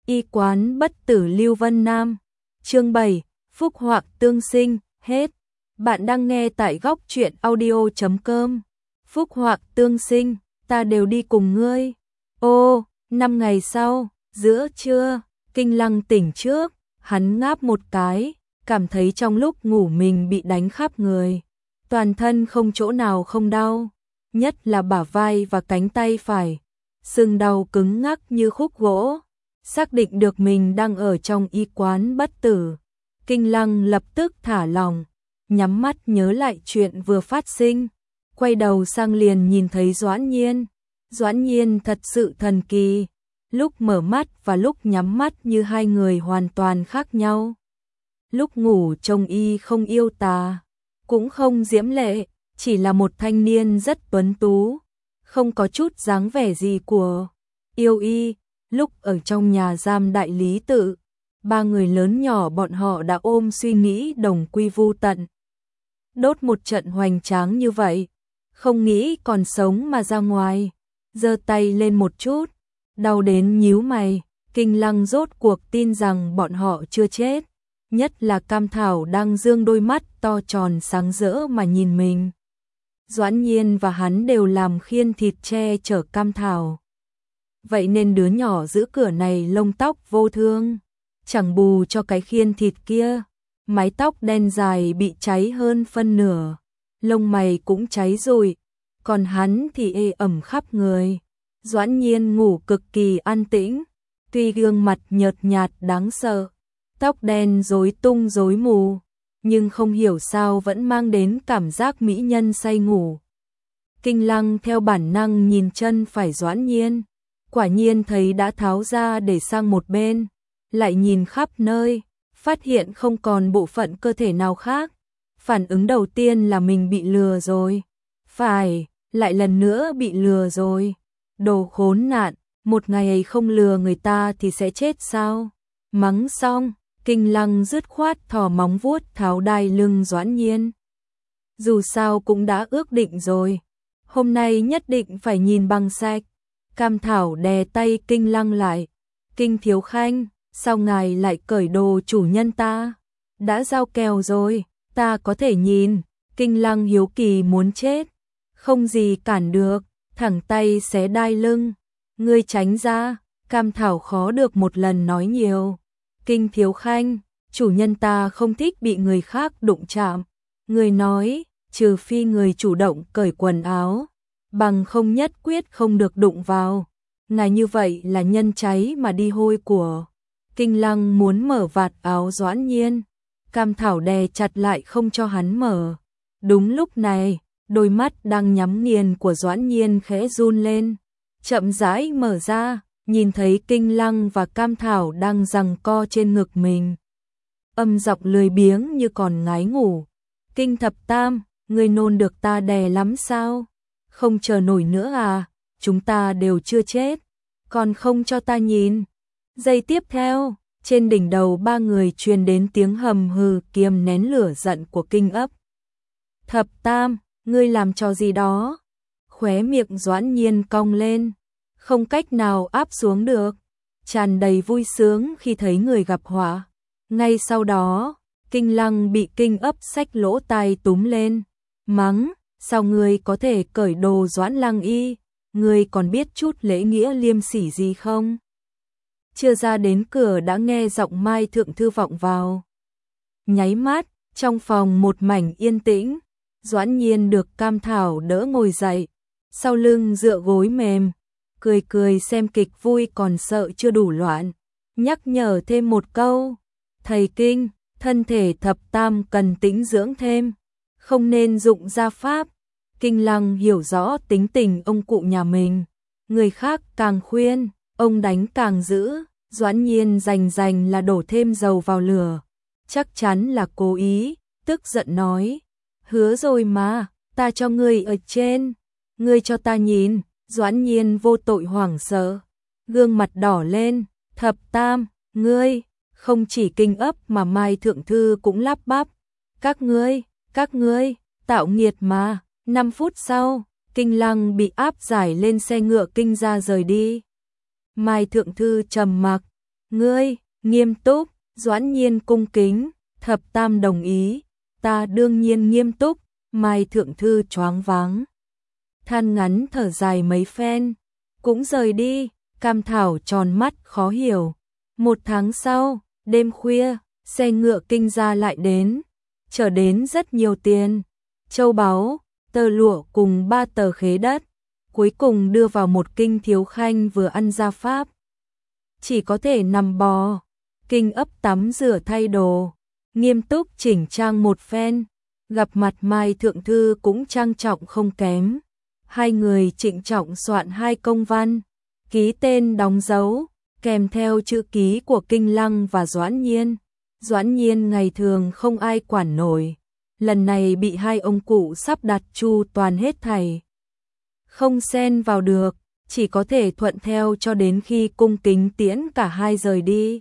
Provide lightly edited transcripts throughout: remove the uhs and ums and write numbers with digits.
Y quán bất tử Lưu Vân Nam. Chương 7, phúc họa tương sinh, hết. Bạn đang nghe tại góc truyện audio.com. Phúc họa tương sinh, ta đều đi cùng ngươi. Ô, 5 ngày sau, giữa trưa, Kinh Lăng tỉnh trước, hắn ngáp một cái, cảm thấy trong lúc ngủ mình bị đánh khắp người. Toàn thân không chỗ nào không đau, nhất là bả vai và cánh tay phải. Sưng đau cứng ngắc như khúc gỗ. Xác định được mình đang ở trong y quán bất tử, Kinh Lăng lập tức thả lòng, nhắm mắt nhớ lại chuyện vừa phát sinh, quay đầu sang liền nhìn thấy Doãn Nhiên. Doãn Nhiên thật sự thần kỳ, lúc mở mắt và lúc nhắm mắt như hai người hoàn toàn khác nhau. Lúc ngủ trông y không yêu tà, cũng không diễm lệ, chỉ là một thanh niên rất tuấn tú, không có chút dáng vẻ gì của yêu y. Lúc ở trong nhà giam đại lý tự, ba người lớn nhỏ bọn họ đã ôm suy nghĩ đồng quy vu tận. Đốt một trận hoành tráng như vậy, không nghĩ còn sống mà ra ngoài, giơ tay lên một chút, đau đến nhíu mày. Kinh Lăng rốt cuộc tin rằng bọn họ chưa chết, nhất là Cam Thảo đang dương đôi mắt to tròn sáng rỡ mà nhìn mình. Doãn Nhiên và hắn đều làm khiên thịt che chở Cam Thảo. Vậy nên đứa nhỏ giữ cửa này lông tóc vô thương, chẳng bù cho cái khiên thịt kia, mái tóc đen dài bị cháy hơn phân nửa, lông mày cũng cháy rụi, còn hắn thì ê ẩm khắp người. Doãn Nhiên ngủ cực kỳ an tĩnh, tuy gương mặt nhợt nhạt đáng sợ, tóc đen rối tung rối mù, nhưng không hiểu sao vẫn mang đến cảm giác mỹ nhân say ngủ. Kinh Lăng theo bản năng nhìn chân phải Doãn Nhiên, quả nhiên thấy đã tháo ra để sang một bên, lại nhìn khắp nơi, phát hiện không còn bộ phận cơ thể nào khác. Phản ứng đầu tiên là mình bị lừa rồi. Phải, lại lần nữa bị lừa rồi. Đồ khốn nạn, một ngày không lừa người ta thì sẽ chết sao? Mắng xong, Kinh Lăng dứt khoát thò móng vuốt tháo đai lưng Doãn Nhiên. Dù sao cũng đã ước định rồi, hôm nay nhất định phải nhìn bằng sạch. Cam Thảo đè tay Kinh Lăng lại. Kinh thiếu khanh, sao ngài lại cởi đồ chủ nhân ta? Đã giao kèo rồi, ta có thể nhìn. Kinh Lăng hiếu kỳ muốn chết. Không gì cản được, thẳng tay xé đai lưng. Ngươi tránh ra. Cam Thảo khó được một lần nói nhiều. Kinh thiếu khanh, chủ nhân ta không thích bị người khác đụng chạm. Người nói, trừ phi người chủ động cởi quần áo, bằng không nhất quyết không được đụng vào. Ngài như vậy là nhân cháy mà đi hôi của. Kinh Lăng muốn mở vạt áo Doãn Nhiên, Cam Thảo đè chặt lại không cho hắn mở. Đúng lúc này, đôi mắt đang nhắm nghiền của Doãn Nhiên khẽ run lên, chậm rãi mở ra, nhìn thấy Kinh Lăng và Cam Thảo đang giằng co trên ngực mình. Âm giọng lười biếng như còn ngái ngủ. Kinh thập tam, ngươi nôn được ta đè lắm sao? Không chờ nổi nữa à? Chúng ta đều chưa chết, còn không cho ta nhìn. Giây tiếp theo, trên đỉnh đầu ba người truyền đến tiếng hầm hừ kiềm nén lửa giận của Kinh ấp. Thập tam, ngươi làm trò gì đó? Khóe miệng Doãn Nhiên cong lên, không cách nào áp xuống được, tràn đầy vui sướng khi thấy người gặp họa. Ngay sau đó, Kinh Lăng bị Kinh ấp xách lỗ tai túm lên, mắng, sao ngươi có thể cởi đồ Doãn Lăng y, ngươi còn biết chút lễ nghĩa liêm sỉ gì không? Chưa ra đến cửa đã nghe giọng Mai Thượng Thư vọng vào. Nháy mắt, trong phòng một mảnh yên tĩnh, Doãn Nhiên được Cam Thảo đỡ ngồi dậy, sau lưng dựa gối mềm, cười cười xem kịch vui còn sợ chưa đủ loạn, nhắc nhở thêm một câu, thầy Kinh, thân thể thập tam cần tĩnh dưỡng thêm, không nên dụng gia pháp. Kinh Lăng hiểu rõ tính tình ông cụ nhà mình, người khác càng khuyên, ông đánh càng dữ. Doãn Nhiên rành là đổ thêm dầu vào lửa, chắc chắn là cố ý, tức giận nói, hứa rồi mà, ta cho ngươi ở trên, ngươi cho ta nhìn. Doãn Nhiên vô tội hoảng sợ, gương mặt đỏ lên, thập tam, ngươi, không chỉ Kinh ấp mà Mai Thượng Thư cũng lắp bắp, các ngươi, tạo nghiệt mà. 5 phút sau, Kinh Lăng bị áp giải lên xe ngựa Kinh ra rời đi. Mai Thượng Thư trầm mặc, Ngươi, nghiêm túc, Doãn Nhiên cung kính, thập tam đồng ý, ta đương nhiên nghiêm túc, Mai thượng thư choáng váng. Than ngắn thở dài mấy phen, cũng rời đi, Cam Thảo tròn mắt khó hiểu. 1 tháng sau, đêm khuya, xe ngựa kinh gia lại đến, chở đến rất nhiều tiền, châu báu, tơ lụa cùng 3 tờ khế đất, cuối cùng đưa vào một kinh thiếu khanh vừa ăn gia pháp. Chỉ có thể nằm bò, kinh ấp tắm rửa thay đồ, nghiêm túc chỉnh trang một phen, gặp mặt Mai thượng thư cũng trang trọng không kém. Hai người trịnh trọng soạn 2 công văn, ký tên đóng dấu, kèm theo chữ ký của Kinh Lăng và Doãn Nhiên. Doãn Nhiên ngày thường không ai quản nổi, lần này bị 2 ông cụ sắp đặt chu toàn hết thảy. Không xen vào được, chỉ có thể thuận theo cho đến khi cung kính tiễn cả hai rời đi.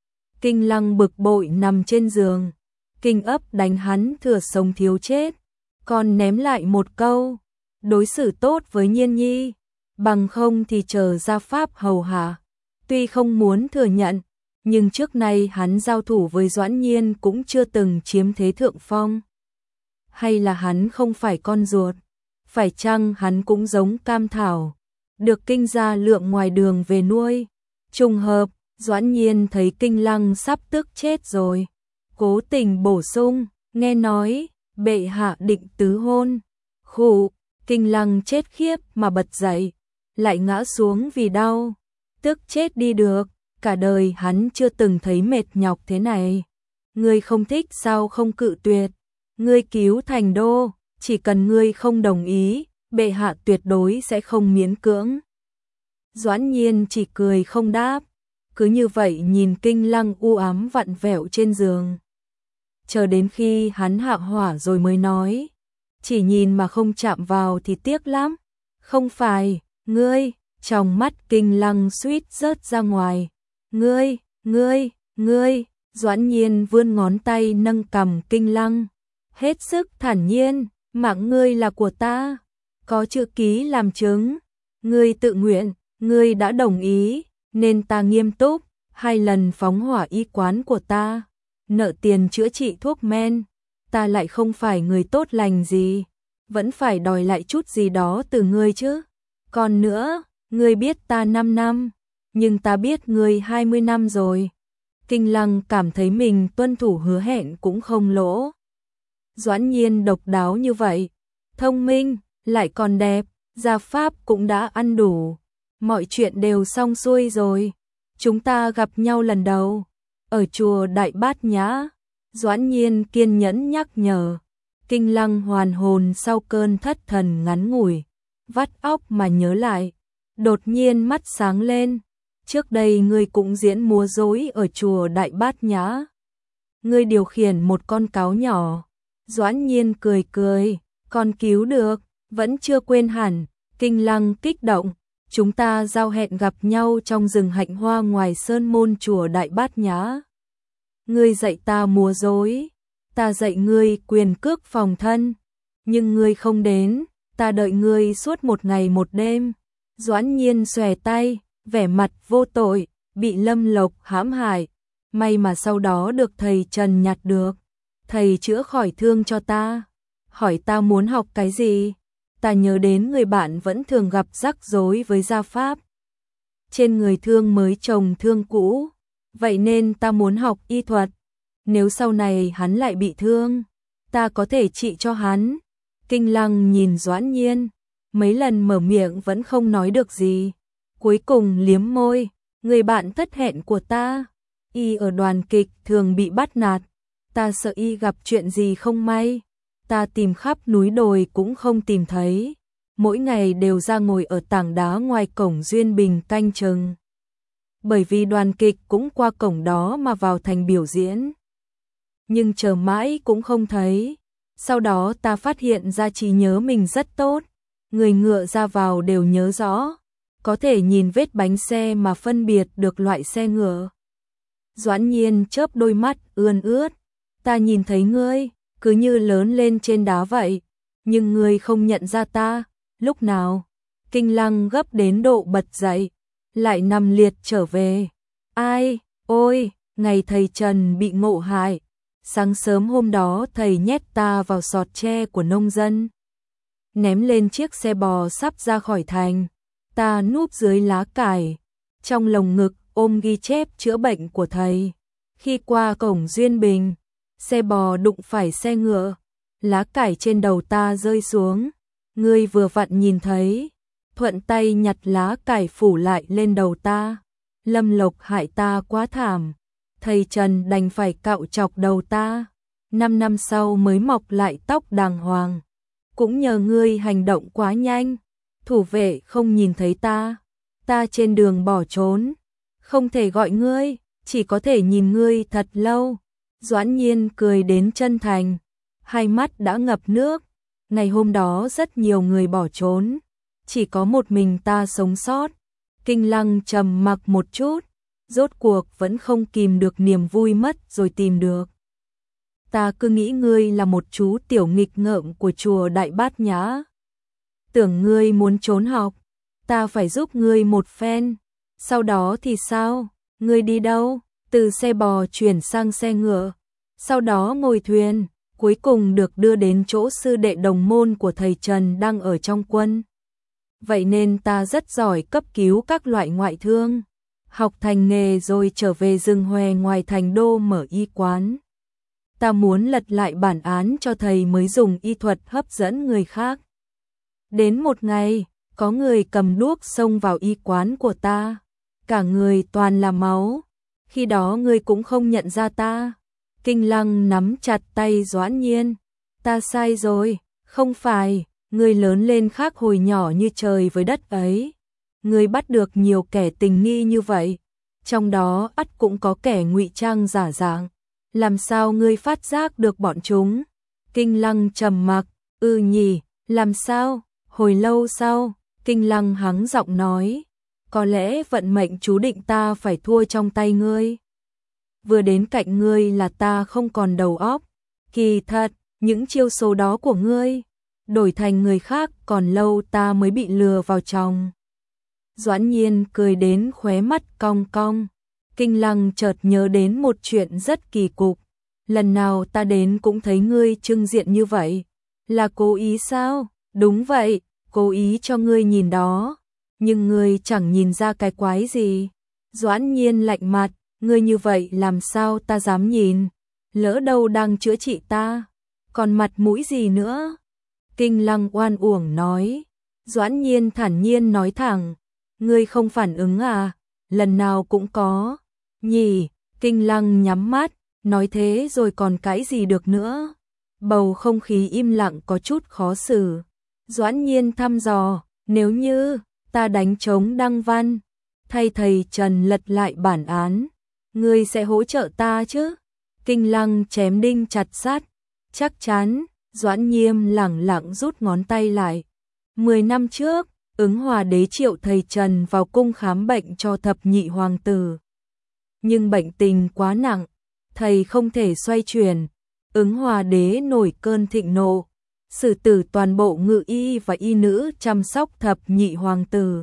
Kinh Lăng bực bội nằm trên giường, Kinh ấp đánh hắn thừa sống thiếu chết, còn ném lại một câu, đối xử tốt với Nhiên nhi, bằng không thì chờ gia pháp hầu hạ. Tuy không muốn thừa nhận, nhưng trước nay hắn giao thủ với Doãn Nhiên cũng chưa từng chiếm thế thượng phong. Hay là hắn không phải con ruột? Phải chăng hắn cũng giống Cam Thảo, được Kinh gia lượng ngoài đường về nuôi? Trùng hợp, Doãn Nhiên thấy Kinh Lăng sắp tức chết rồi, cố tình bổ sung, nghe nói bệ hạ định tứ hôn. Khụ, Kinh Lăng chết khiếp mà bật dậy, lại ngã xuống vì đau, tức chết đi được, cả đời hắn chưa từng thấy mệt nhọc thế này. Ngươi không thích sao không cự tuyệt, ngươi cứu thành đô, chỉ cần ngươi không đồng ý, bệ hạ tuyệt đối sẽ không miễn cưỡng. Doãn Nhiên chỉ cười không đáp, cứ như vậy nhìn Kinh Lăng u ám vặn vẹo trên giường. Chờ đến khi hắn hạ hỏa rồi mới nói, chỉ nhìn mà không chạm vào thì tiếc lắm. Không phải, ngươi, trong mắt Kinh Lăng suýt rớt ra ngoài. Ngươi, Doãn Nhiên vươn ngón tay nâng cằm Kinh Lăng, hết sức thản nhiên, mạng ngươi là của ta, có chữ ký làm chứng, ngươi tự nguyện, ngươi đã đồng ý, nên ta nghiêm túc, 2 lần phóng hỏa y quán của ta, nợ tiền chữa trị thuốc men, ta lại không phải người tốt lành gì, vẫn phải đòi lại chút gì đó từ ngươi chứ. Còn nữa, ngươi biết ta 5 năm, nhưng ta biết ngươi 20 năm rồi. Kinh Lăng cảm thấy mình tuân thủ hứa hẹn cũng không lỗ. Doãn Nhiên độc đáo như vậy, thông minh, lại còn đẹp, gia pháp cũng đã ăn đủ, mọi chuyện đều xong xuôi rồi. Chúng ta gặp nhau lần đầu ở chùa Đại Bát Nhã. Doãn Nhiên kiên nhẫn nhắc nhở. Kinh Lăng hoàn hồn sau cơn thất thần ngắn ngủi, vắt óc mà nhớ lại, đột nhiên mắt sáng lên. Trước đây ngươi cũng diễn múa rối ở chùa Đại Bát Nhã. Ngươi điều khiển một con cáo nhỏ. Doãn Nhiên cười cười, còn cứu được, vẫn chưa quên hẳn. Kinh Lăng kích động, chúng ta giao hẹn gặp nhau trong rừng hạnh hoa ngoài sơn môn chùa Đại Bát Nhã. Ngươi dạy ta múa rối, ta dạy ngươi quyền cước phòng thân, nhưng ngươi không đến, ta đợi ngươi suốt 1 ngày 1 đêm. Doãn Nhiên xòe tay, vẻ mặt vô tội, bị Lâm Lộc hãm hại, may mà sau đó được thầy Trần nhặt được, thầy chữa khỏi thương cho ta. Hỏi ta muốn học cái gì? Ta nhớ đến người bạn vẫn thường gặp rắc rối với gia pháp. Trên người thương mới chồng thương cũ, vậy nên ta muốn học y thuật. Nếu sau này hắn lại bị thương, ta có thể trị cho hắn. Kinh Lăng nhìn Doãn Nhiên, mấy lần mở miệng vẫn không nói được gì. Cuối cùng liếm môi, người bạn thất hẹn của ta, y ở đoàn kịch thường bị bắt nạt, ta sợ y gặp chuyện gì không may, ta tìm khắp núi đồi cũng không tìm thấy, mỗi ngày đều ra ngồi ở tảng đá ngoài cổng Duyên Bình canh chừng. Bởi vì đoàn kịch cũng qua cổng đó mà vào thành biểu diễn. Nhưng chờ mãi cũng không thấy, sau đó ta phát hiện ra trí nhớ mình rất tốt, người ngựa ra vào đều nhớ rõ. Có thể nhìn vết bánh xe mà phân biệt được loại xe ngựa. Doãn Nhiên chớp đôi mắt ươn ướt, ta nhìn thấy ngươi, cứ như lớn lên trên đá vậy, nhưng ngươi không nhận ra ta, lúc nào? Kinh Lăng gấp đến độ bật dậy, lại nằm liệt trở về. Ai, Ôi, ngày thầy Trần bị ngộ hại, sáng sớm hôm đó thầy nhét ta vào sọt tre của nông dân, ném lên chiếc xe bò sắp ra khỏi thành, ta núp dưới lá cải, trong lồng ngực ôm ghi chép chữa bệnh của thầy. Khi qua cổng Duyên Bình, xe bò đụng phải xe ngựa, lá cải trên đầu ta rơi xuống, ngươi vừa vặn nhìn thấy, thuận tay nhặt lá cải phủ lại lên đầu ta. Lâm Lộc hại ta quá thảm, thầy Trần đành phải cạo chọc đầu ta, 5 năm sau mới mọc lại tóc đàng hoàng. Cũng nhờ ngươi hành động quá nhanh, thủ vệ không nhìn thấy ta trên đường bỏ trốn, không thể gọi ngươi, chỉ có thể nhìn ngươi thật lâu. Doãn Nhiên cười đến chân thành, hai mắt đã ngập nước. Ngày hôm đó rất nhiều người bỏ trốn, chỉ có một mình ta sống sót. Kinh Lăng trầm mặc một chút, rốt cuộc vẫn không kìm được niềm vui mất rồi tìm được. Ta cứ nghĩ ngươi là một chú tiểu nghịch ngợm của chùa Đại Bát Nhã. Tưởng ngươi muốn trốn học, ta phải giúp ngươi một phen. Sau đó thì sao? Ngươi đi đâu? Từ xe bò chuyển sang xe ngựa, sau đó ngồi thuyền, cuối cùng được đưa đến chỗ sư đệ đồng môn của thầy Trần đang ở trong quân. Vậy nên ta rất giỏi cấp cứu các loại ngoại thương, học thành nghề rồi trở về rừng hoè ngoài thành đô mở y quán. Ta muốn lật lại bản án cho thầy mới dùng y thuật hấp dẫn người khác. Đến một ngày, có người cầm đuốc xông vào y quán của ta, cả người toàn là máu. Khi đó ngươi cũng không nhận ra ta. Kinh Lăng nắm chặt tay Doãn Nhiên. Ta sai rồi, không phải, ngươi lớn lên khác hồi nhỏ như trời với đất ấy. Ngươi bắt được nhiều kẻ tình nghi như vậy, trong đó ắt cũng có kẻ ngụy trang giả dạng. Làm sao ngươi phát giác được bọn chúng? Kinh Lăng trầm mặc, nhỉ, làm sao? Hồi lâu sau, Kinh Lăng hắng giọng nói, có lẽ vận mệnh chú định ta phải thua trong tay ngươi. Vừa đến cạnh ngươi là ta không còn đầu óc. Kỳ thật, những chiêu số đó của ngươi, đổi thành người khác còn lâu ta mới bị lừa vào trong. Doãn Nhiên cười đến khóe mắt cong cong. Kinh Lăng chợt nhớ đến một chuyện rất kỳ cục. Lần nào ta đến cũng thấy ngươi trưng diện như vậy. Là cố ý sao? Đúng vậy, cố ý cho ngươi nhìn đó. Nhưng ngươi chẳng nhìn ra cái quái gì. Doãn Nhiên lạnh mặt, ngươi như vậy làm sao ta dám nhìn. Lỡ đâu đang chữa trị ta, còn mặt mũi gì nữa. Kinh Lăng oan uổng nói. Doãn Nhiên thản nhiên nói thẳng, ngươi không phản ứng à? Lần nào cũng có. Nhỉ, Kinh Lăng nhắm mắt, nói thế rồi còn cãi gì được nữa. Bầu không khí im lặng có chút khó xử. Doãn Nhiên thăm dò, nếu như ta đánh trống đăng văn, thay thầy Trần lật lại bản án, ngươi sẽ hỗ trợ ta chứ? Kinh Lăng chém đinh chặt sắt, chắc chắn. Doãn Nhiên lẳng lặng rút ngón tay lại. 10 năm trước, Ứng Hòa đế triệu thầy Trần vào cung khám bệnh cho thập nhị hoàng tử. Nhưng bệnh tình quá nặng, thầy không thể xoay chuyển. Ứng Hòa đế nổi cơn thịnh nộ, xử tử toàn bộ ngự y và y nữ chăm sóc thập nhị hoàng tử.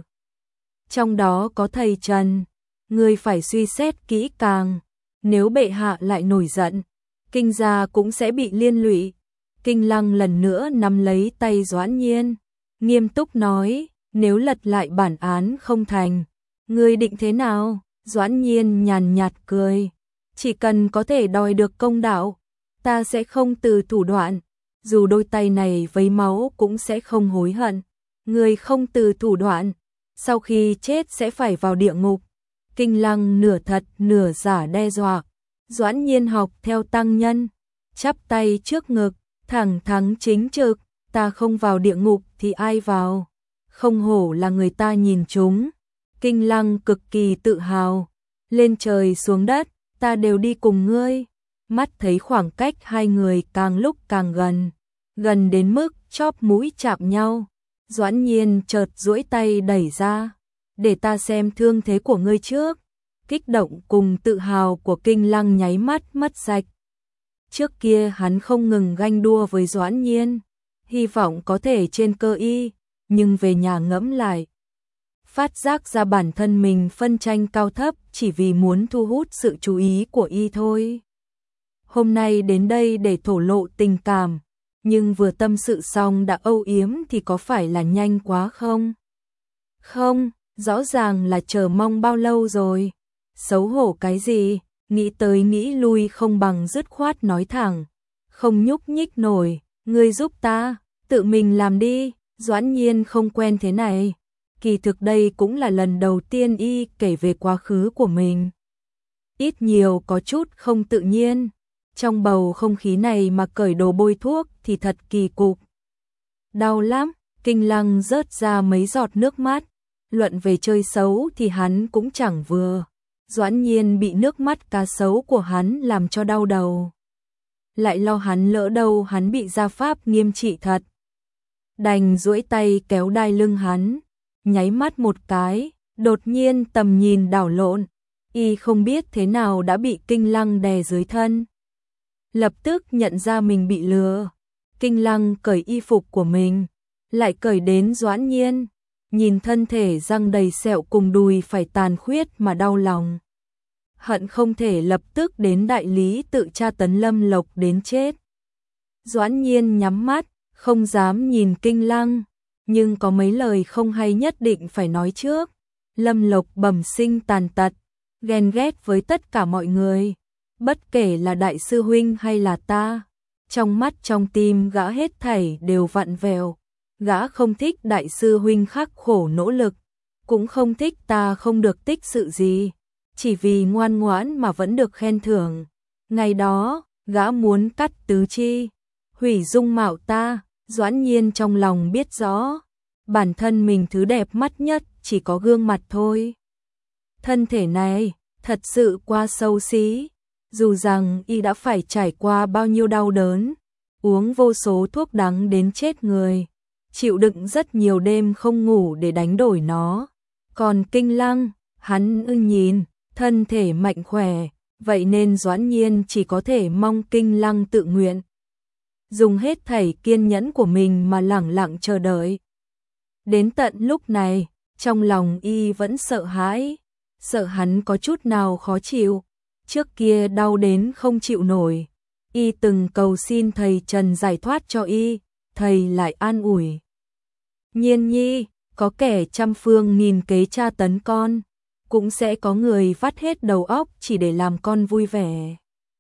Trong đó có thầy Trần, ngươi phải suy xét kỹ càng, nếu bệ hạ lại nổi giận, Kinh gia cũng sẽ bị liên lụy. Kinh Lăng lần nữa nắm lấy tay Doãn Nhiên, nghiêm túc nói, nếu lật lại bản án không thành, ngươi định thế nào? Doãn Nhiên nhàn nhạt cười, chỉ cần có thể đòi được công đạo, ta sẽ không từ thủ đoạn, dù đôi tay này vấy máu cũng sẽ không hối hận. Ngươi không từ thủ đoạn, sau khi chết sẽ phải vào địa ngục. Kinh Lăng nửa thật nửa giả đe dọa. Doãn Nhiên học theo tăng nhân, chắp tay trước ngực, thẳng thắn chính trực, ta không vào địa ngục thì ai vào? Không hổ là người ta nhìn chúng. Kinh Lăng cực kỳ tự hào, lên trời xuống đất, ta đều đi cùng ngươi. Mắt thấy khoảng cách hai người càng lúc càng gần, gần đến mức chóp mũi chạm nhau. Doãn Nhiên chợt duỗi tay đẩy ra, để ta xem thương thế của ngươi trước. Kích động cùng tự hào của Kinh Lăng nháy mắt mất sạch. Trước kia hắn không ngừng ganh đua với Doãn Nhiên, hy vọng có thể trên cơ y, nhưng về nhà ngẫm lại, phát giác ra bản thân mình phân tranh cao thấp chỉ vì muốn thu hút sự chú ý của y thôi. Hôm nay đến đây để thổ lộ tình cảm, nhưng vừa tâm sự xong đã âu yếm thì có phải là nhanh quá không? Không, rõ ràng là chờ mong bao lâu rồi. Xấu hổ cái gì, nghĩ tới nghĩ lui không bằng dứt khoát nói thẳng. Không nhúc nhích nổi, ngươi giúp ta, tự mình làm đi, Doãn Nhiên không quen thế này. Kỳ thực đây cũng là lần đầu tiên y kể về quá khứ của mình. Ít nhiều có chút không tự nhiên. Trong bầu không khí này mà cởi đồ bôi thuốc thì thật kỳ cục. Đau lắm, Kinh Lăng rớt ra mấy giọt nước mắt. Luận về chơi xấu thì hắn cũng chẳng vừa. Doãn Nhiên bị nước mắt cá sấu của hắn làm cho đau đầu. Lại lo hắn lỡ đâu hắn bị gia pháp nghiêm trị thật. Đành duỗi tay kéo đai lưng hắn, nháy mắt một cái, đột nhiên tầm nhìn đảo lộn. Y không biết thế nào đã bị Kinh Lăng đè dưới thân. Lập tức nhận ra mình bị lừa. Kinh Lăng cởi y phục của mình, lại cởi đến Doãn Nhiên. Nhìn thân thể răng đầy sẹo cùng đùi phải tàn khuyết mà đau lòng. Hận không thể lập tức đến đại lý tự tra tấn Lâm Lộc đến chết. Doãn Nhiên nhắm mắt, không dám nhìn Kinh Lăng, nhưng có mấy lời không hay nhất định phải nói trước. Lâm Lộc bẩm sinh tàn tật, ghen ghét với tất cả mọi người, bất kể là đại sư huynh hay là ta. Trong mắt trong tim gã hết thảy đều vặn vẹo. Gã không thích đại sư huynh khắc khổ nỗ lực, cũng không thích ta không được tích sự gì, chỉ vì ngoan ngoãn mà vẫn được khen thưởng. Ngày đó, gã muốn cắt tứ chi, hủy dung mạo ta. Doãn Nhiên trong lòng biết rõ, bản thân mình thứ đẹp mắt nhất chỉ có gương mặt thôi. Thân thể này, thật sự quá xấu xí, dù rằng y đã phải trải qua bao nhiêu đau đớn, uống vô số thuốc đắng đến chết người, chịu đựng rất nhiều đêm không ngủ để đánh đổi nó. Còn Kinh Lăng, hắn nhìn, thân thể mạnh khỏe, vậy nên Doãn Nhiên chỉ có thể mong Kinh Lăng tự nguyện. Dùng hết thảy kiên nhẫn của mình mà lẳng lặng chờ đợi. Đến tận lúc này, trong lòng y vẫn sợ hãi, sợ hắn có chút nào khó chịu. Trước kia đau đến không chịu nổi, y từng cầu xin thầy Trần giải thoát cho y, thầy lại an ủi. Nhiên nhi, có kẻ trăm phương nghìn kế tra tấn con, cũng sẽ có người vắt hết đầu óc chỉ để làm con vui vẻ.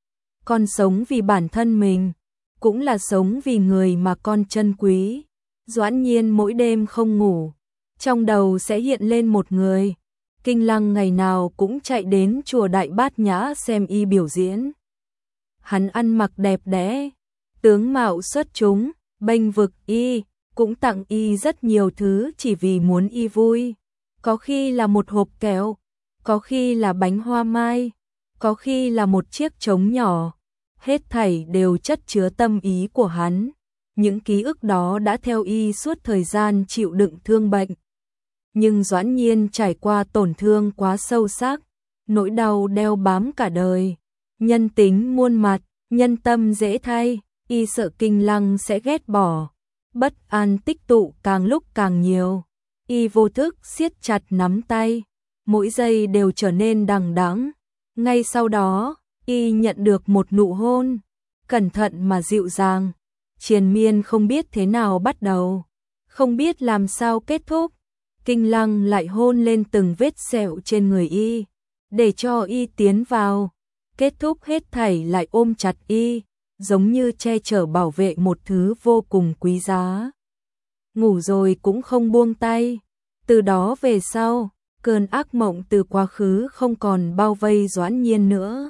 Con sống vì bản thân mình, cũng là sống vì người mà con trân quý. Doãn Nhiên mỗi đêm không ngủ, trong đầu sẽ hiện lên một người. Kinh Lăng ngày nào cũng chạy đến chùa Đại Bát Nhã xem y biểu diễn. Hắn ăn mặc đẹp đẽ, tướng mạo xuất chúng, bênh vực y, cũng tặng y rất nhiều thứ chỉ vì muốn y vui. Có khi là một hộp kẹo, có khi là bánh hoa mai, có khi là một chiếc trống nhỏ. Hết thảy đều chất chứa tâm ý của hắn. Những ký ức đó đã theo y suốt thời gian chịu đựng thương bệnh. Nhưng Doãn Nhiên trải qua tổn thương quá sâu sắc, nỗi đau đeo bám cả đời. Nhân tính muôn mặt, nhân tâm dễ thay, y sợ Kinh Lăng sẽ ghét bỏ. Bất an tích tụ càng lúc càng nhiều. Y vô thức siết chặt nắm tay, mỗi giây đều trở nên đằng đẵng. Ngay sau đó, y nhận được một nụ hôn, cẩn thận mà dịu dàng, triền miên không biết thế nào bắt đầu, không biết làm sao kết thúc. Kinh Lăng lại hôn lên từng vết sẹo trên người y, để cho y tiến vào, kết thúc hết thảy lại ôm chặt y, giống như che chở bảo vệ một thứ vô cùng quý giá. Ngủ rồi cũng không buông tay. Từ đó về sau, cơn ác mộng từ quá khứ không còn bao vây Doãn Nhiên nữa.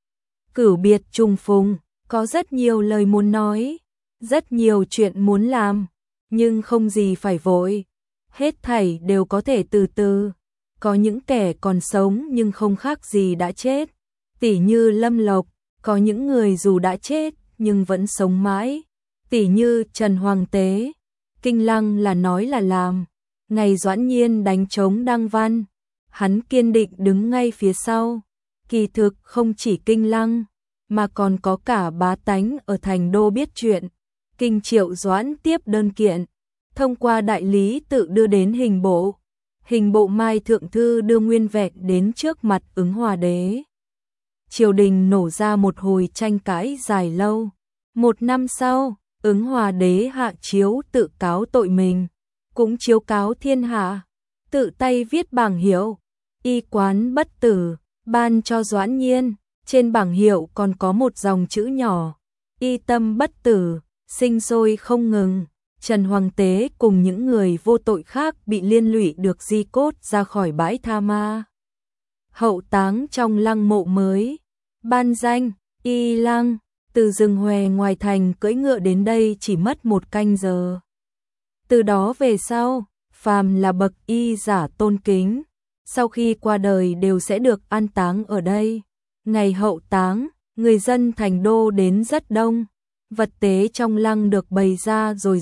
Cửu biệt trùng phùng, có rất nhiều lời muốn nói, rất nhiều chuyện muốn làm, nhưng không gì phải vội. Hết thảy đều có thể từ từ. Có những kẻ còn sống nhưng không khác gì đã chết, tỉ như Lâm Lộc. Có những người dù đã chết nhưng vẫn sống mãi, tỉ như Trần Hoàng Tế. Kinh Lăng là nói là làm. Ngày Doãn Nhiên đánh trống Đăng Văn, hắn kiên định đứng ngay phía sau. Kỳ thực không chỉ Kinh Lăng, mà còn có cả bá tánh ở thành đô biết chuyện. Kinh Triệu Doãn tiếp đơn kiện, thông qua đại lý tự đưa đến hình bộ. hình bộ Mai Thượng Thư đưa nguyên vẹn đến trước mặt Ứng Hòa Đế. Triều đình nổ ra một hồi tranh cãi dài lâu. Một năm sau, Ứng Hòa Đế hạ chiếu tự cáo tội mình, cũng chiếu cáo thiên hạ, tự tay viết bảng hiệu, y quán bất tử, ban cho Doãn Nhiên. Trên bảng hiệu còn có một dòng chữ nhỏ, y tâm bất tử, sinh sôi không ngừng. Trần Hoàng Tế cùng những người vô tội khác bị liên lụy được di cốt ra khỏi bãi tha ma. Hậu táng trong lăng mộ mới, ban danh, Y Lăng, từ rừng Hòe ngoài thành cưỡi ngựa đến đây chỉ mất 1 canh giờ. Từ đó về sau, phàm là bậc y giả tôn kính, sau khi qua đời đều sẽ được an táng ở đây. Ngày hậu táng, người dân thành đô đến rất đông. Vật tế trong lăng được bày ra rồi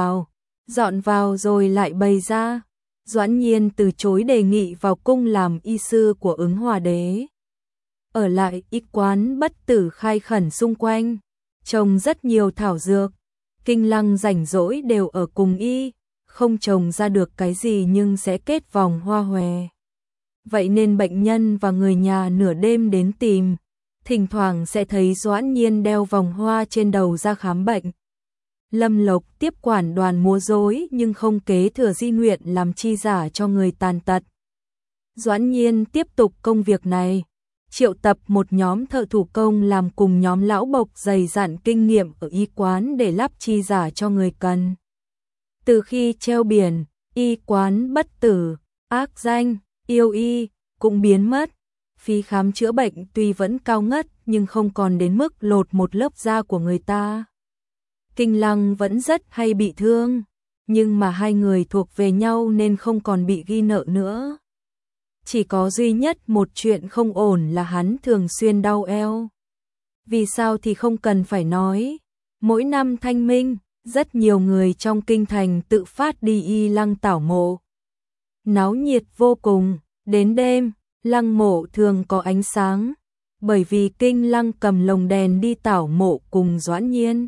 dọn vào rồi lại bày ra. Doãn Nhiên từ chối đề nghị vào cung làm y sư của Ứng Hòa Đế. Ở lại y quán bất tử khai khẩn xung quanh, trồng rất nhiều thảo dược. Kinh Lăng rảnh rỗi đều ở cùng y, không trồng ra được cái gì nhưng sẽ kết vòng hoa hòe. Vậy nên bệnh nhân và người nhà nửa đêm đến tìm, thỉnh thoảng sẽ thấy Doãn Nhiên đeo vòng hoa trên đầu ra khám bệnh. Lâm Lộc tiếp quản đoàn múa rối nhưng không kế thừa di nguyện làm chi giả cho người tàn tật. Doãn Nhiên tiếp tục công việc này, triệu tập một nhóm thợ thủ công làm cùng nhóm lão bộc dày dặn kinh nghiệm ở y quán để lắp chi giả cho người cần. Từ khi treo biển, y quán bất tử, ác danh, yêu y, cũng biến mất. Phí khám chữa bệnh tuy vẫn cao ngất nhưng không còn đến mức lột một lớp da của người ta. Kinh Lăng vẫn rất hay bị thương, nhưng mà hai người thuộc về nhau nên không còn bị ghi nợ nữa. Chỉ có duy nhất một chuyện không ổn là hắn thường xuyên đau eo. Vì sao thì không cần phải nói. Mỗi năm Thanh Minh, rất nhiều người trong kinh thành tự phát đi y lăng tảo mộ. Náo nhiệt vô cùng, đến đêm, lăng mộ thường có ánh sáng, bởi vì Kinh Lăng cầm lồng đèn đi tảo mộ cùng Doãn Nhiên.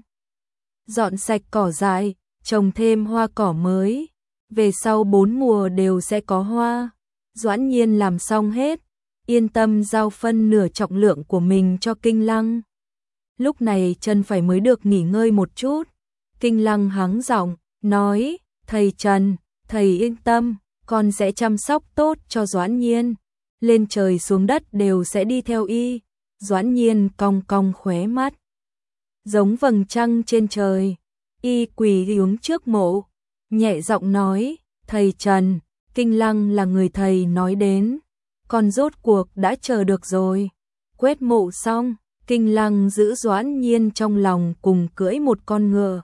Dọn sạch cỏ dại, trồng thêm hoa cỏ mới, về sau 4 mùa đều sẽ có hoa. Doãn Nhiên làm xong hết, yên tâm giao phân nửa trọng lượng của mình cho Kinh Lăng. Lúc này Trần phải mới được nghỉ ngơi một chút. Kinh Lăng hắng giọng, nói, thầy Trần, thầy yên tâm, con sẽ chăm sóc tốt cho Doãn Nhiên. Lên trời xuống đất đều sẽ đi theo y. Doãn Nhiên cong cong khóe mắt, giống vầng trăng trên trời. Y quỳ hướng trước mộ, nhẹ giọng nói, thầy Trần, Kinh Lăng là người thầy nói đến, con rốt cuộc đã chờ được rồi. Quét mộ xong, Kinh Lăng giữ Doãn Nhiên trong lòng cùng cưỡi một con ngựa.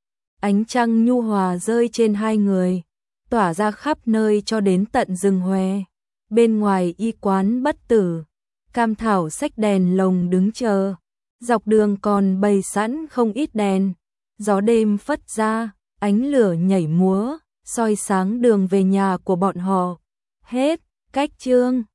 Ánh trăng nhu hòa rơi trên hai người, tỏa ra khắp nơi cho đến tận rừng Hòe. Bên ngoài y quán bất tử, Cam Thảo xách đèn lồng đứng chờ. Dọc đường còn bày sẵn không ít đèn. Gió đêm phất ra, ánh lửa nhảy múa, soi sáng đường về nhà của bọn họ. Hết, cách chương.